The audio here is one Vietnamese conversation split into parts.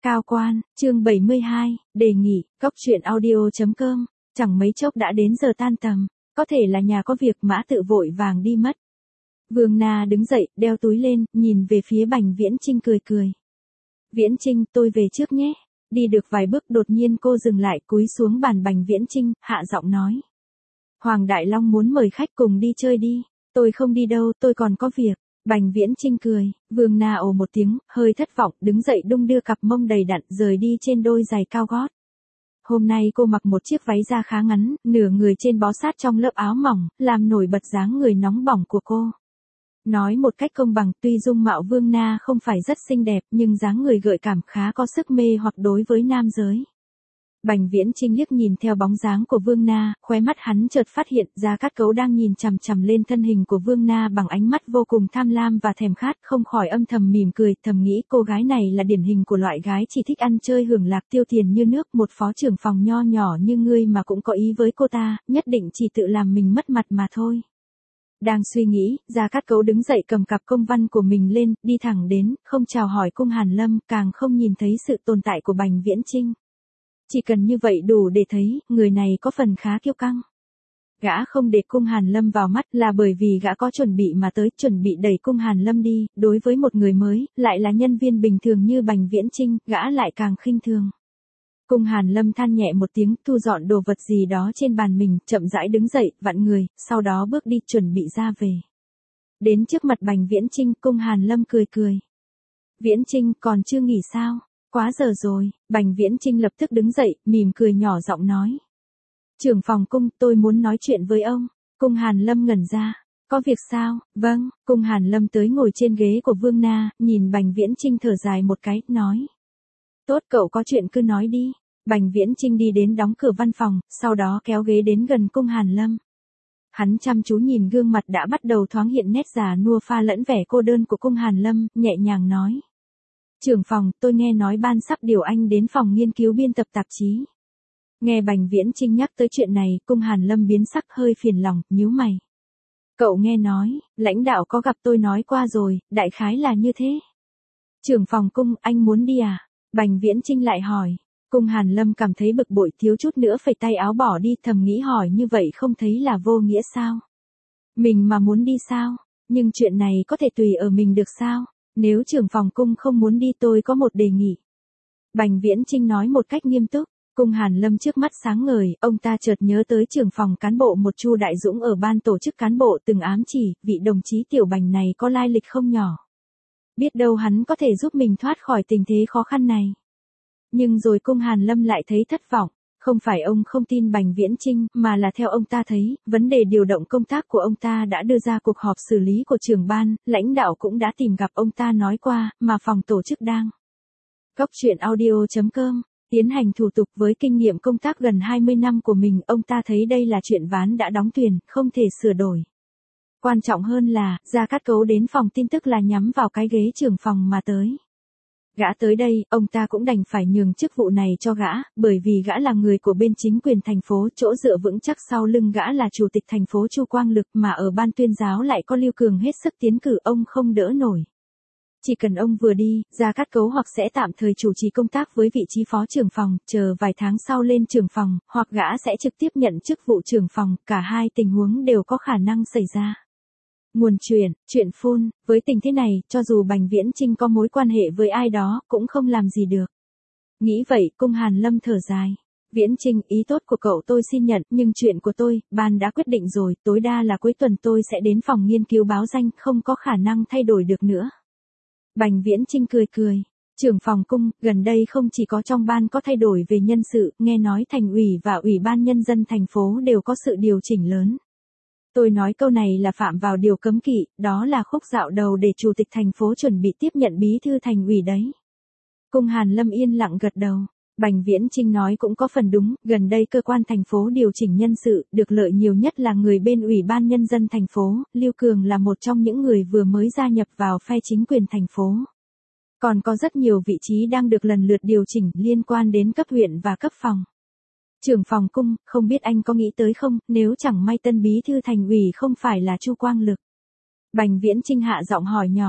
Cao quan, chương 72, đề nghị, cốc truyện audio.com, chẳng mấy chốc đã đến giờ tan tầm, có thể là nhà có việc Mã Tự vội vàng đi mất. Vương Na đứng dậy, đeo túi lên, nhìn về phía Bành Viễn Chinh cười cười. Viễn Chinh, tôi về trước nhé. Đi được vài bước đột nhiên cô dừng lại cúi xuống bàn Bành Viễn Chinh, hạ giọng nói. Hoàng Đại Long muốn mời khách cùng đi chơi đi, tôi không đi đâu, tôi còn có việc. Bành Viễn Chinh cười, Vương Na ồ một tiếng, hơi thất vọng, đứng dậy đung đưa cặp mông đầy đặn rời đi trên đôi giày cao gót. Hôm nay cô mặc một chiếc váy da khá ngắn, nửa người trên bó sát trong lớp áo mỏng, làm nổi bật dáng người nóng bỏng của cô. Nói một cách công bằng, tuy dung mạo Vương Na không phải rất xinh đẹp, nhưng dáng người gợi cảm khá có sức mê hoặc đối với nam giới. Bành Viễn Chinh liếc nhìn theo bóng dáng của Vương Na, khóe mắt hắn chợt phát hiện Gia Cát Cấu đang nhìn chằm chằm lên thân hình của Vương Na bằng ánh mắt vô cùng tham lam và thèm khát, không khỏi âm thầm mỉm cười, thầm nghĩ cô gái này là điển hình của loại gái chỉ thích ăn chơi hưởng lạc tiêu tiền như nước, một phó trưởng phòng nho nhỏ như ngươi mà cũng có ý với cô ta, nhất định chỉ tự làm mình mất mặt mà thôi. Đang suy nghĩ, Gia Cát Cấu đứng dậy cầm cặp công văn của mình lên, đi thẳng đến, không chào hỏi Cung Hàn Lâm, càng không nhìn thấy sự tồn tại của Bành Viễn Chinh. Chỉ cần như vậy đủ để thấy, người này có phần khá kiêu căng. Gã không để Cung Hàn Lâm vào mắt là bởi vì gã có chuẩn bị mà tới, chuẩn bị đẩy Cung Hàn Lâm đi, đối với một người mới, lại là nhân viên bình thường như Bành Viễn Chinh, gã lại càng khinh thường. Cung Hàn Lâm than nhẹ một tiếng, thu dọn đồ vật gì đó trên bàn mình, chậm rãi đứng dậy, vặn người, sau đó bước đi chuẩn bị ra về. Đến trước mặt Bành Viễn Chinh, Cung Hàn Lâm cười cười. Viễn Chinh, còn chưa nghỉ sao? Quá giờ rồi. Bành Viễn Chinh lập tức đứng dậy, mỉm cười nhỏ giọng nói. Trưởng phòng Cung, tôi muốn nói chuyện với ông. Cung Hàn Lâm ngẩn ra. Có việc sao? Vâng. Cung Hàn Lâm tới ngồi trên ghế của Vương Na, nhìn Bành Viễn Chinh thở dài một cái, nói. Tốt, cậu có chuyện cứ nói đi. Bành Viễn Chinh đi đến đóng cửa văn phòng, sau đó kéo ghế đến gần Cung Hàn Lâm. Hắn chăm chú nhìn gương mặt đã bắt đầu thoáng hiện nét già nua pha lẫn vẻ cô đơn của Cung Hàn Lâm, nhẹ nhàng nói. Trưởng phòng, tôi nghe nói ban sắp điều anh đến phòng nghiên cứu biên tập tạp chí. Nghe Bành Viễn Chinh nhắc tới chuyện này, Cung Hàn Lâm biến sắc hơi phiền lòng, nhíu mày. Cậu nghe nói, lãnh đạo có gặp tôi nói qua rồi, đại khái là như thế. Trưởng phòng Cung, anh muốn đi à? Bành Viễn Chinh lại hỏi. Cung Hàn Lâm cảm thấy bực bội, thiếu chút nữa phẩy tay áo bỏ đi, thầm nghĩ hỏi như vậy không thấy là vô nghĩa sao? Mình mà muốn đi sao? Nhưng chuyện này có thể tùy ở mình được sao? Nếu trưởng phòng Cung không muốn đi tôi có một đề nghị. Bành Viễn Chinh nói một cách nghiêm túc. Cung Hàn Lâm trước mắt sáng ngời, ông ta chợt nhớ tới trưởng phòng cán bộ một Chu Đại Dũng ở ban tổ chức cán bộ từng ám chỉ, vị đồng chí Tiểu Bành này có lai lịch không nhỏ. Biết đâu hắn có thể giúp mình thoát khỏi tình thế khó khăn này. Nhưng rồi Cung Hàn Lâm lại thấy thất vọng. Không phải ông không tin Bành Viễn Chinh, mà là theo ông ta thấy, vấn đề điều động công tác của ông ta đã đưa ra cuộc họp xử lý của trưởng ban, lãnh đạo cũng đã tìm gặp ông ta nói qua, mà phòng tổ chức đang. Cốc truyện audio.com, tiến hành thủ tục với kinh nghiệm công tác gần 20 năm của mình, ông ta thấy đây là chuyện ván đã đóng thuyền, không thể sửa đổi. Quan trọng hơn là, Gia Cát Cấu đến phòng tin tức là nhắm vào cái ghế trưởng phòng mà tới. Gã tới đây, ông ta cũng đành phải nhường chức vụ này cho gã, bởi vì gã là người của bên chính quyền thành phố, chỗ dựa vững chắc sau lưng gã là chủ tịch thành phố Chu Quang Lực, mà ở ban tuyên giáo lại có Lưu Cường hết sức tiến cử, ông không đỡ nổi. Chỉ cần ông vừa đi, Gia Cát Cấu hoặc sẽ tạm thời chủ trì công tác với vị trí phó trưởng phòng, chờ vài tháng sau lên trưởng phòng, hoặc gã sẽ trực tiếp nhận chức vụ trưởng phòng, cả hai tình huống đều có khả năng xảy ra. Nguồn chuyện phun, với tình thế này, cho dù Bành Viễn Chinh có mối quan hệ với ai đó, cũng không làm gì được. Nghĩ vậy, Cung Hàn Lâm thở dài. Viễn Chinh, ý tốt của cậu tôi xin nhận, nhưng chuyện của tôi, ban đã quyết định rồi, tối đa là cuối tuần tôi sẽ đến phòng nghiên cứu báo danh, không có khả năng thay đổi được nữa. Bành Viễn Chinh cười cười. Trưởng phòng Cung, gần đây không chỉ có trong ban có thay đổi về nhân sự, nghe nói thành ủy và ủy ban nhân dân thành phố đều có sự điều chỉnh lớn. Tôi nói câu này là phạm vào điều cấm kỵ, đó là khúc dạo đầu để chủ tịch thành phố chuẩn bị tiếp nhận bí thư thành ủy đấy. Cung Hàn Lâm yên lặng gật đầu. Bành Viễn Chinh nói cũng có phần đúng, gần đây cơ quan thành phố điều chỉnh nhân sự, được lợi nhiều nhất là người bên ủy ban nhân dân thành phố, Lưu Cường là một trong những người vừa mới gia nhập vào phe chính quyền thành phố. Còn có rất nhiều vị trí đang được lần lượt điều chỉnh liên quan đến cấp huyện và cấp phòng. Trưởng phòng Cung, không biết anh có nghĩ tới không, nếu chẳng may tân bí thư thành ủy không phải là Chu Quang Lực. Bành Viễn Chinh hạ giọng hỏi nhỏ.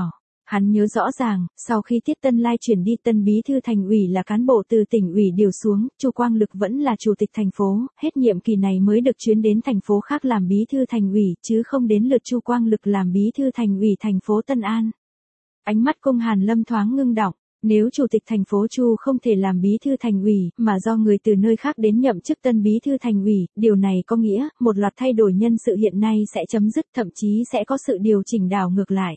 Hắn nhớ rõ ràng, sau khi Tiết Tân Lai chuyển đi, Tân bí thư thành ủy là cán bộ từ tỉnh ủy điều xuống, Chu Quang Lực vẫn là chủ tịch thành phố, hết nhiệm kỳ này mới được chuyến đến thành phố khác làm bí thư thành ủy, chứ không đến lượt Chu Quang Lực làm bí thư thành ủy thành phố Tân An. Ánh mắt Cung Hàn Lâm thoáng ngưng đọng, nếu chủ tịch thành phố Chu không thể làm bí thư thành ủy, mà do người từ nơi khác đến nhậm chức tân bí thư thành ủy, điều này có nghĩa, một loạt thay đổi nhân sự hiện nay sẽ chấm dứt, thậm chí sẽ có sự điều chỉnh đảo ngược lại.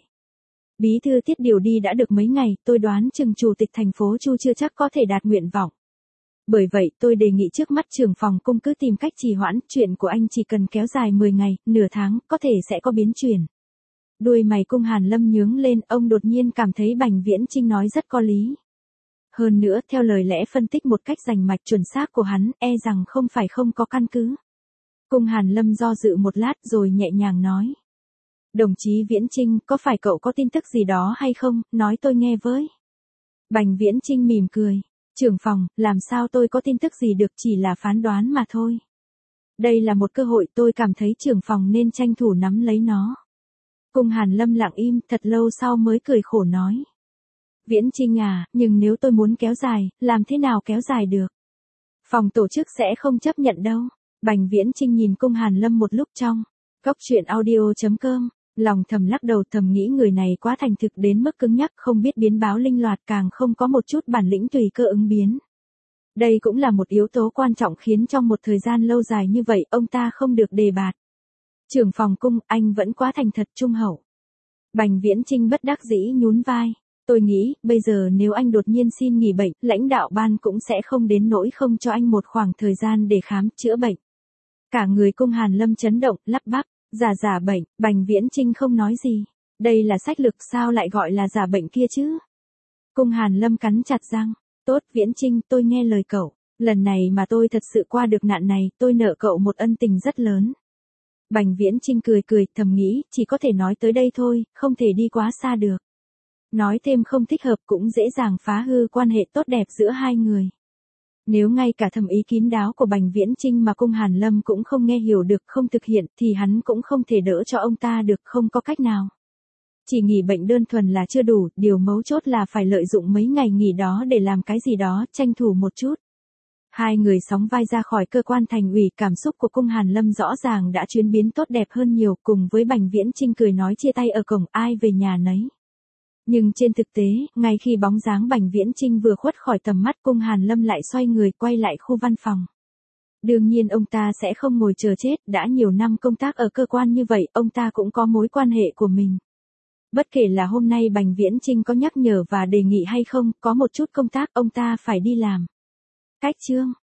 Bí thư Tiết điều đi đã được mấy ngày, tôi đoán chừng chủ tịch thành phố Chu chưa chắc có thể đạt nguyện vọng. Bởi vậy, tôi đề nghị trước mắt trưởng phòng Cung cứ tìm cách trì hoãn, chuyện của anh chỉ cần kéo dài 10 ngày, nửa tháng, có thể sẽ có biến chuyển. Đuôi mày Cung Hàn Lâm nhướng lên, ông đột nhiên cảm thấy Bành Viễn Chinh nói rất có lý. Hơn nữa, theo lời lẽ phân tích một cách rành mạch chuẩn xác của hắn, e rằng không phải không có căn cứ. Cung Hàn Lâm do dự một lát rồi nhẹ nhàng nói. Đồng chí Viễn Chinh, có phải cậu có tin tức gì đó hay không, nói tôi nghe với. Bành Viễn Chinh mỉm cười. Trưởng phòng, làm sao tôi có tin tức gì được, chỉ là phán đoán mà thôi. Đây là một cơ hội, tôi cảm thấy trưởng phòng nên tranh thủ nắm lấy nó. Cung Hàn Lâm lặng im, thật lâu sau mới cười khổ nói. Viễn Chinh à, nhưng nếu tôi muốn kéo dài, làm thế nào kéo dài được? Phòng tổ chức sẽ không chấp nhận đâu. Bành Viễn Chinh nhìn Cung Hàn Lâm một lúc trong. Góc truyện audio.com, lòng thầm lắc đầu, thầm nghĩ người này quá thành thực đến mức cứng nhắc, không biết biến báo linh loạt, càng không có một chút bản lĩnh tùy cơ ứng biến. Đây cũng là một yếu tố quan trọng khiến trong một thời gian lâu dài như vậy, ông ta không được đề bạt. Trưởng phòng Cung, anh vẫn quá thành thật trung hậu. Bành Viễn Chinh bất đắc dĩ nhún vai. Tôi nghĩ, bây giờ nếu anh đột nhiên xin nghỉ bệnh, lãnh đạo ban cũng sẽ không đến nỗi không cho anh một khoảng thời gian để khám, chữa bệnh. Cả người Cung Hàn Lâm chấn động, lắp bắp, giả bệnh, Bành Viễn Chinh không nói gì. Đây là sách lược, sao lại gọi là giả bệnh kia chứ? Cung Hàn Lâm cắn chặt răng. Tốt Viễn Chinh, tôi nghe lời cậu. Lần này mà tôi thật sự qua được nạn này, tôi nợ cậu một ân tình rất lớn. Bành Viễn Chinh cười cười, thầm nghĩ, chỉ có thể nói tới đây thôi, không thể đi quá xa được. Nói thêm không thích hợp cũng dễ dàng phá hư quan hệ tốt đẹp giữa hai người. Nếu ngay cả thầm ý kín đáo của Bành Viễn Chinh mà Cung Hàn Lâm cũng không nghe hiểu được, không thực hiện, thì hắn cũng không thể đỡ cho ông ta được, không có cách nào. Chỉ nghỉ bệnh đơn thuần là chưa đủ, điều mấu chốt là phải lợi dụng mấy ngày nghỉ đó để làm cái gì đó, tranh thủ một chút. Hai người sóng vai ra khỏi cơ quan thành ủy, cảm xúc của Cung Hàn Lâm rõ ràng đã chuyển biến tốt đẹp hơn nhiều, cùng với Bành Viễn Chinh cười nói chia tay ở cổng, ai về nhà nấy. Nhưng trên thực tế, ngay khi bóng dáng Bành Viễn Chinh vừa khuất khỏi tầm mắt, Cung Hàn Lâm lại xoay người quay lại khu văn phòng. Đương nhiên ông ta sẽ không ngồi chờ chết, đã nhiều năm công tác ở cơ quan như vậy, ông ta cũng có mối quan hệ của mình. Bất kể là hôm nay Bành Viễn Chinh có nhắc nhở và đề nghị hay không, có một chút công tác ông ta phải đi làm. Cách chương